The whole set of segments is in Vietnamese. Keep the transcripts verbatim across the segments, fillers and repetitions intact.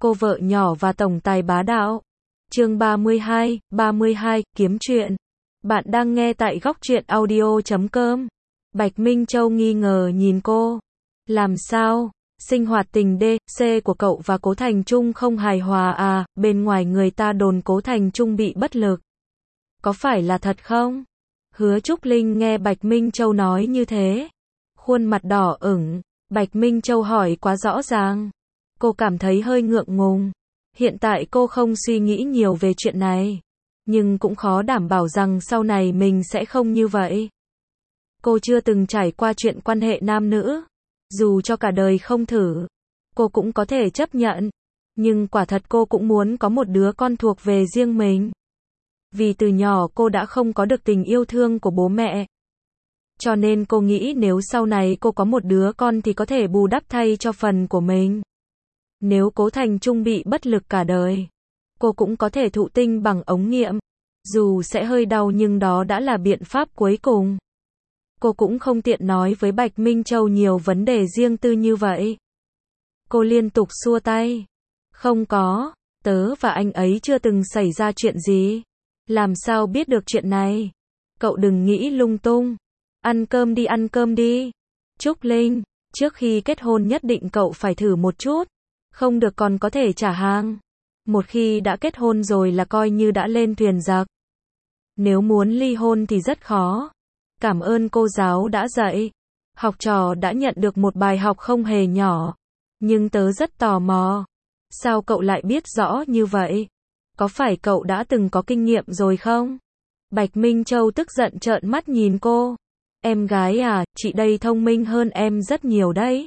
Cô vợ nhỏ và tổng tài bá đạo. Chương ba mươi hai, ba mươi hai, kiếm chuyện. Bạn đang nghe tại góc truyện audio chấm com. Bạch Minh Châu nghi ngờ nhìn cô. Làm sao? Sinh hoạt tình D, C của cậu và Cố Thành Trung không hài hòa à? Bên ngoài người ta đồn Cố Thành Trung bị bất lực. Có phải là thật không? Hứa Trúc Linh nghe Bạch Minh Châu nói như thế, khuôn mặt đỏ ửng. Bạch Minh Châu hỏi quá rõ ràng. Cô cảm thấy hơi ngượng ngùng. Hiện tại cô không suy nghĩ nhiều về chuyện này, nhưng cũng khó đảm bảo rằng sau này mình sẽ không như vậy. Cô chưa từng trải qua chuyện quan hệ nam nữ. Dù cho cả đời không thử, cô cũng có thể chấp nhận. Nhưng quả thật cô cũng muốn có một đứa con thuộc về riêng mình. Vì từ nhỏ cô đã không có được tình yêu thương của bố mẹ. Cho nên cô nghĩ nếu sau này cô có một đứa con thì có thể bù đắp thay cho phần của mình. Nếu Cố Thành Trung bị bất lực cả đời, cô cũng có thể thụ tinh bằng ống nghiệm. Dù sẽ hơi đau nhưng đó đã là biện pháp cuối cùng. Cô cũng không tiện nói với Bạch Minh Châu nhiều vấn đề riêng tư như vậy. Cô liên tục xua tay. Không có, tớ và anh ấy chưa từng xảy ra chuyện gì. Làm sao biết được chuyện này? Cậu đừng nghĩ lung tung. Ăn cơm đi, ăn cơm đi. Trúc Linh, trước khi kết hôn nhất định cậu phải thử một chút. Không được còn có thể trả hàng. Một khi đã kết hôn rồi là coi như đã lên thuyền giặc. Nếu muốn ly hôn thì rất khó. Cảm ơn cô giáo đã dạy. Học trò đã nhận được một bài học không hề nhỏ. Nhưng tớ rất tò mò. Sao cậu lại biết rõ như vậy? Có phải cậu đã từng có kinh nghiệm rồi không? Bạch Minh Châu tức giận trợn mắt nhìn cô. Em gái à, chị đây thông minh hơn em rất nhiều đấy.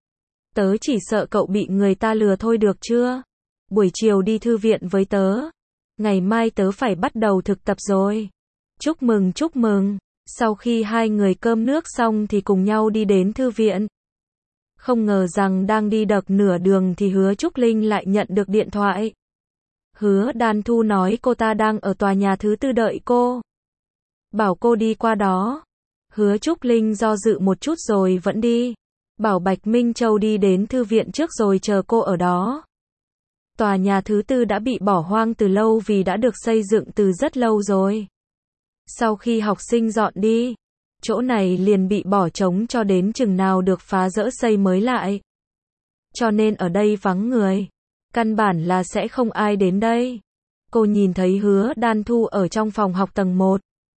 Tớ chỉ sợ cậu bị người ta lừa thôi được chưa? Buổi chiều đi thư viện với tớ. Ngày mai tớ phải bắt đầu thực tập rồi. Chúc mừng, chúc mừng. Sau khi hai người cơm nước xong thì cùng nhau đi đến thư viện. Không ngờ rằng đang đi được nửa đường thì Hứa Trúc Linh lại nhận được điện thoại. Hứa Đan Thu nói cô ta đang ở tòa nhà thứ tư đợi cô. Bảo cô đi qua đó. Hứa Trúc Linh do dự một chút rồi vẫn đi. Bảo Bạch Minh Châu đi đến thư viện trước rồi chờ cô ở đó. Tòa nhà thứ tư đã bị bỏ hoang từ lâu vì đã được xây dựng từ rất lâu rồi. Sau khi học sinh dọn đi, chỗ này liền bị bỏ trống cho đến chừng nào được phá dỡ xây mới lại. Cho nên ở đây vắng người. Căn bản là sẽ không ai đến đây. Cô nhìn thấy Hứa Đan Thu ở trong phòng học tầng một.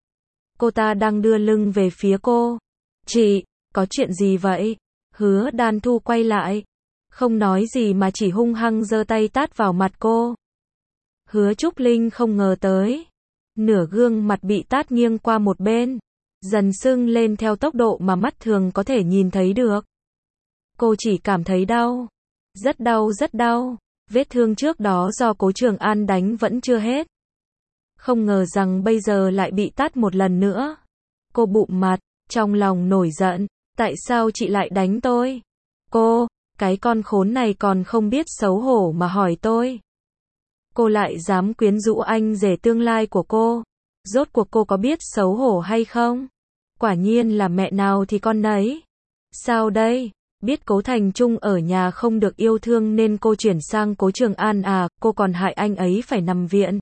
Cô ta đang đưa lưng về phía cô. Chị, có chuyện gì vậy? Hứa Đan Thu quay lại. Không nói gì mà chỉ hung hăng giơ tay tát vào mặt cô. Hứa Trúc Linh không ngờ tới. Nửa gương mặt bị tát nghiêng qua một bên. Dần sưng lên theo tốc độ mà mắt thường có thể nhìn thấy được. Cô chỉ cảm thấy đau. Rất đau, rất đau. Vết thương trước đó do Cố Trường An đánh vẫn chưa hết. Không ngờ rằng bây giờ lại bị tát một lần nữa. Cô bụm mặt, trong lòng nổi giận. Tại sao chị lại đánh tôi? Cô, cái con khốn này còn không biết xấu hổ mà hỏi tôi. Cô lại dám quyến rũ anh rể tương lai của cô. Rốt cuộc cô có biết xấu hổ hay không? Quả nhiên là mẹ nào thì con nấy. Sao đây? Biết Cố Thành Trung ở nhà không được yêu thương nên cô chuyển sang Cố Trường An à, cô còn hại anh ấy phải nằm viện.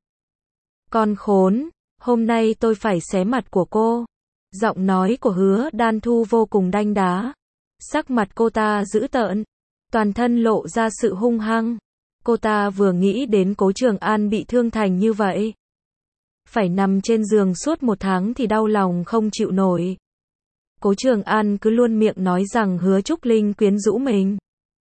Con khốn, hôm nay tôi phải xé mặt của cô. Giọng nói của Hứa Đan Thu vô cùng đanh đá. Sắc mặt cô ta dữ tợn, toàn thân lộ ra sự hung hăng. Cô ta vừa nghĩ đến Cố Trường An bị thương thành như vậy, phải nằm trên giường suốt một tháng thì đau lòng không chịu nổi. Cố Trường An cứ luôn miệng nói rằng Hứa Trúc Linh quyến rũ mình,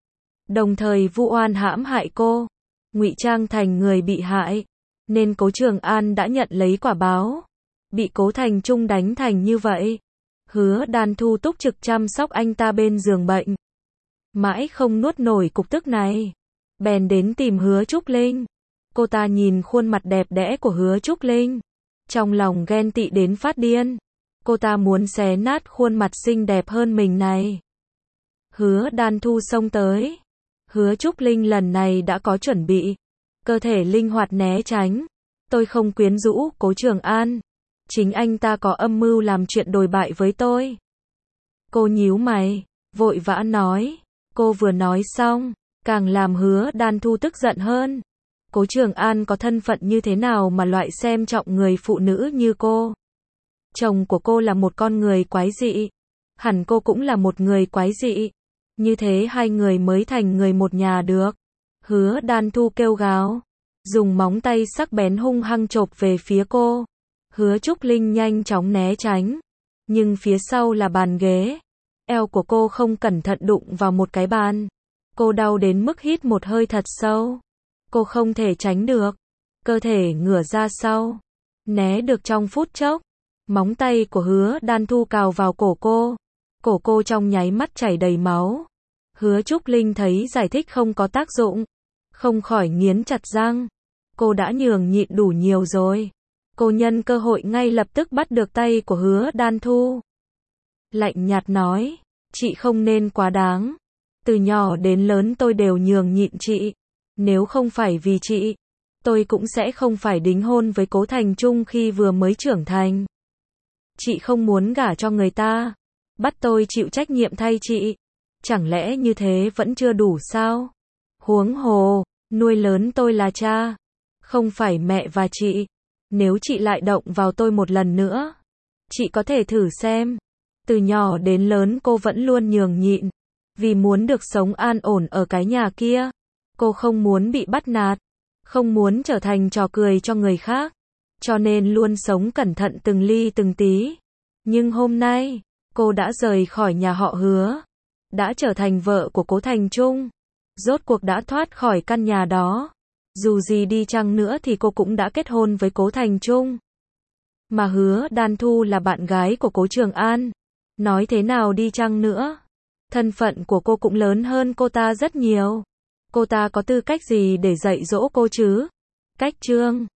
đồng thời vu oan hãm hại cô, ngụy trang thành người bị hại, nên Cố Trường An đã nhận lấy quả báo. Bị Cố Thành Trung đánh thành như vậy. Hứa Đan Thu túc trực chăm sóc anh ta bên giường bệnh. Mãi không nuốt nổi cục tức này. Bèn đến tìm Hứa Trúc Linh. Cô ta nhìn khuôn mặt đẹp đẽ của Hứa Trúc Linh. Trong lòng ghen tị đến phát điên. Cô ta muốn xé nát khuôn mặt xinh đẹp hơn mình này. Hứa Đan Thu xông tới. Hứa Trúc Linh lần này đã có chuẩn bị. Cơ thể linh hoạt né tránh. Tôi không quyến rũ Cố Trường An. Chính anh ta có âm mưu làm chuyện đồi bại với tôi. Cô nhíu mày, vội vã nói. Cô vừa nói xong, càng làm Hứa Đan Thu tức giận hơn. Cố Trường An có thân phận như thế nào mà loại xem trọng người phụ nữ như cô? Chồng của cô là một con người quái dị. Hẳn cô cũng là một người quái dị. Như thế hai người mới thành người một nhà được. Hứa Đan Thu kêu gào, dùng móng tay sắc bén hung hăng chộp về phía cô. Hứa Trúc Linh nhanh chóng né tránh. Nhưng phía sau là bàn ghế. Eo của cô không cẩn thận đụng vào một cái bàn. Cô đau đến mức hít một hơi thật sâu. Cô không thể tránh được. Cơ thể ngửa ra sau. Né được trong phút chốc. Móng tay của Hứa Đan Thu cào vào cổ cô. Cổ cô trong nháy mắt chảy đầy máu. Hứa Trúc Linh thấy giải thích không có tác dụng. Không khỏi nghiến chặt răng. Cô đã nhường nhịn đủ nhiều rồi. Cô nhân cơ hội ngay lập tức bắt được tay của Hứa Đan Thu. Lạnh nhạt nói, chị không nên quá đáng. Từ nhỏ đến lớn tôi đều nhường nhịn chị. Nếu không phải vì chị, tôi cũng sẽ không phải đính hôn với Cố Thành Trung khi vừa mới trưởng thành. Chị không muốn gả cho người ta, bắt tôi chịu trách nhiệm thay chị. Chẳng lẽ như thế vẫn chưa đủ sao? Huống hồ, nuôi lớn tôi là cha, không phải mẹ và chị. Nếu chị lại động vào tôi một lần nữa, chị có thể thử xem. Từ nhỏ đến lớn cô vẫn luôn nhường nhịn, vì muốn được sống an ổn ở cái nhà kia. Cô không muốn bị bắt nạt, không muốn trở thành trò cười cho người khác, cho nên luôn sống cẩn thận từng ly từng tí. Nhưng hôm nay, cô đã rời khỏi nhà họ Hứa, đã trở thành vợ của Cố Thành Trung, rốt cuộc đã thoát khỏi căn nhà đó. Dù gì đi chăng nữa thì cô cũng đã kết hôn với Cố Thành Trung. Mà Hứa Đan Thu là bạn gái của Cố Trường An. Nói thế nào đi chăng nữa, thân phận của cô cũng lớn hơn cô ta rất nhiều. Cô ta có tư cách gì để dạy dỗ cô chứ? Cách chương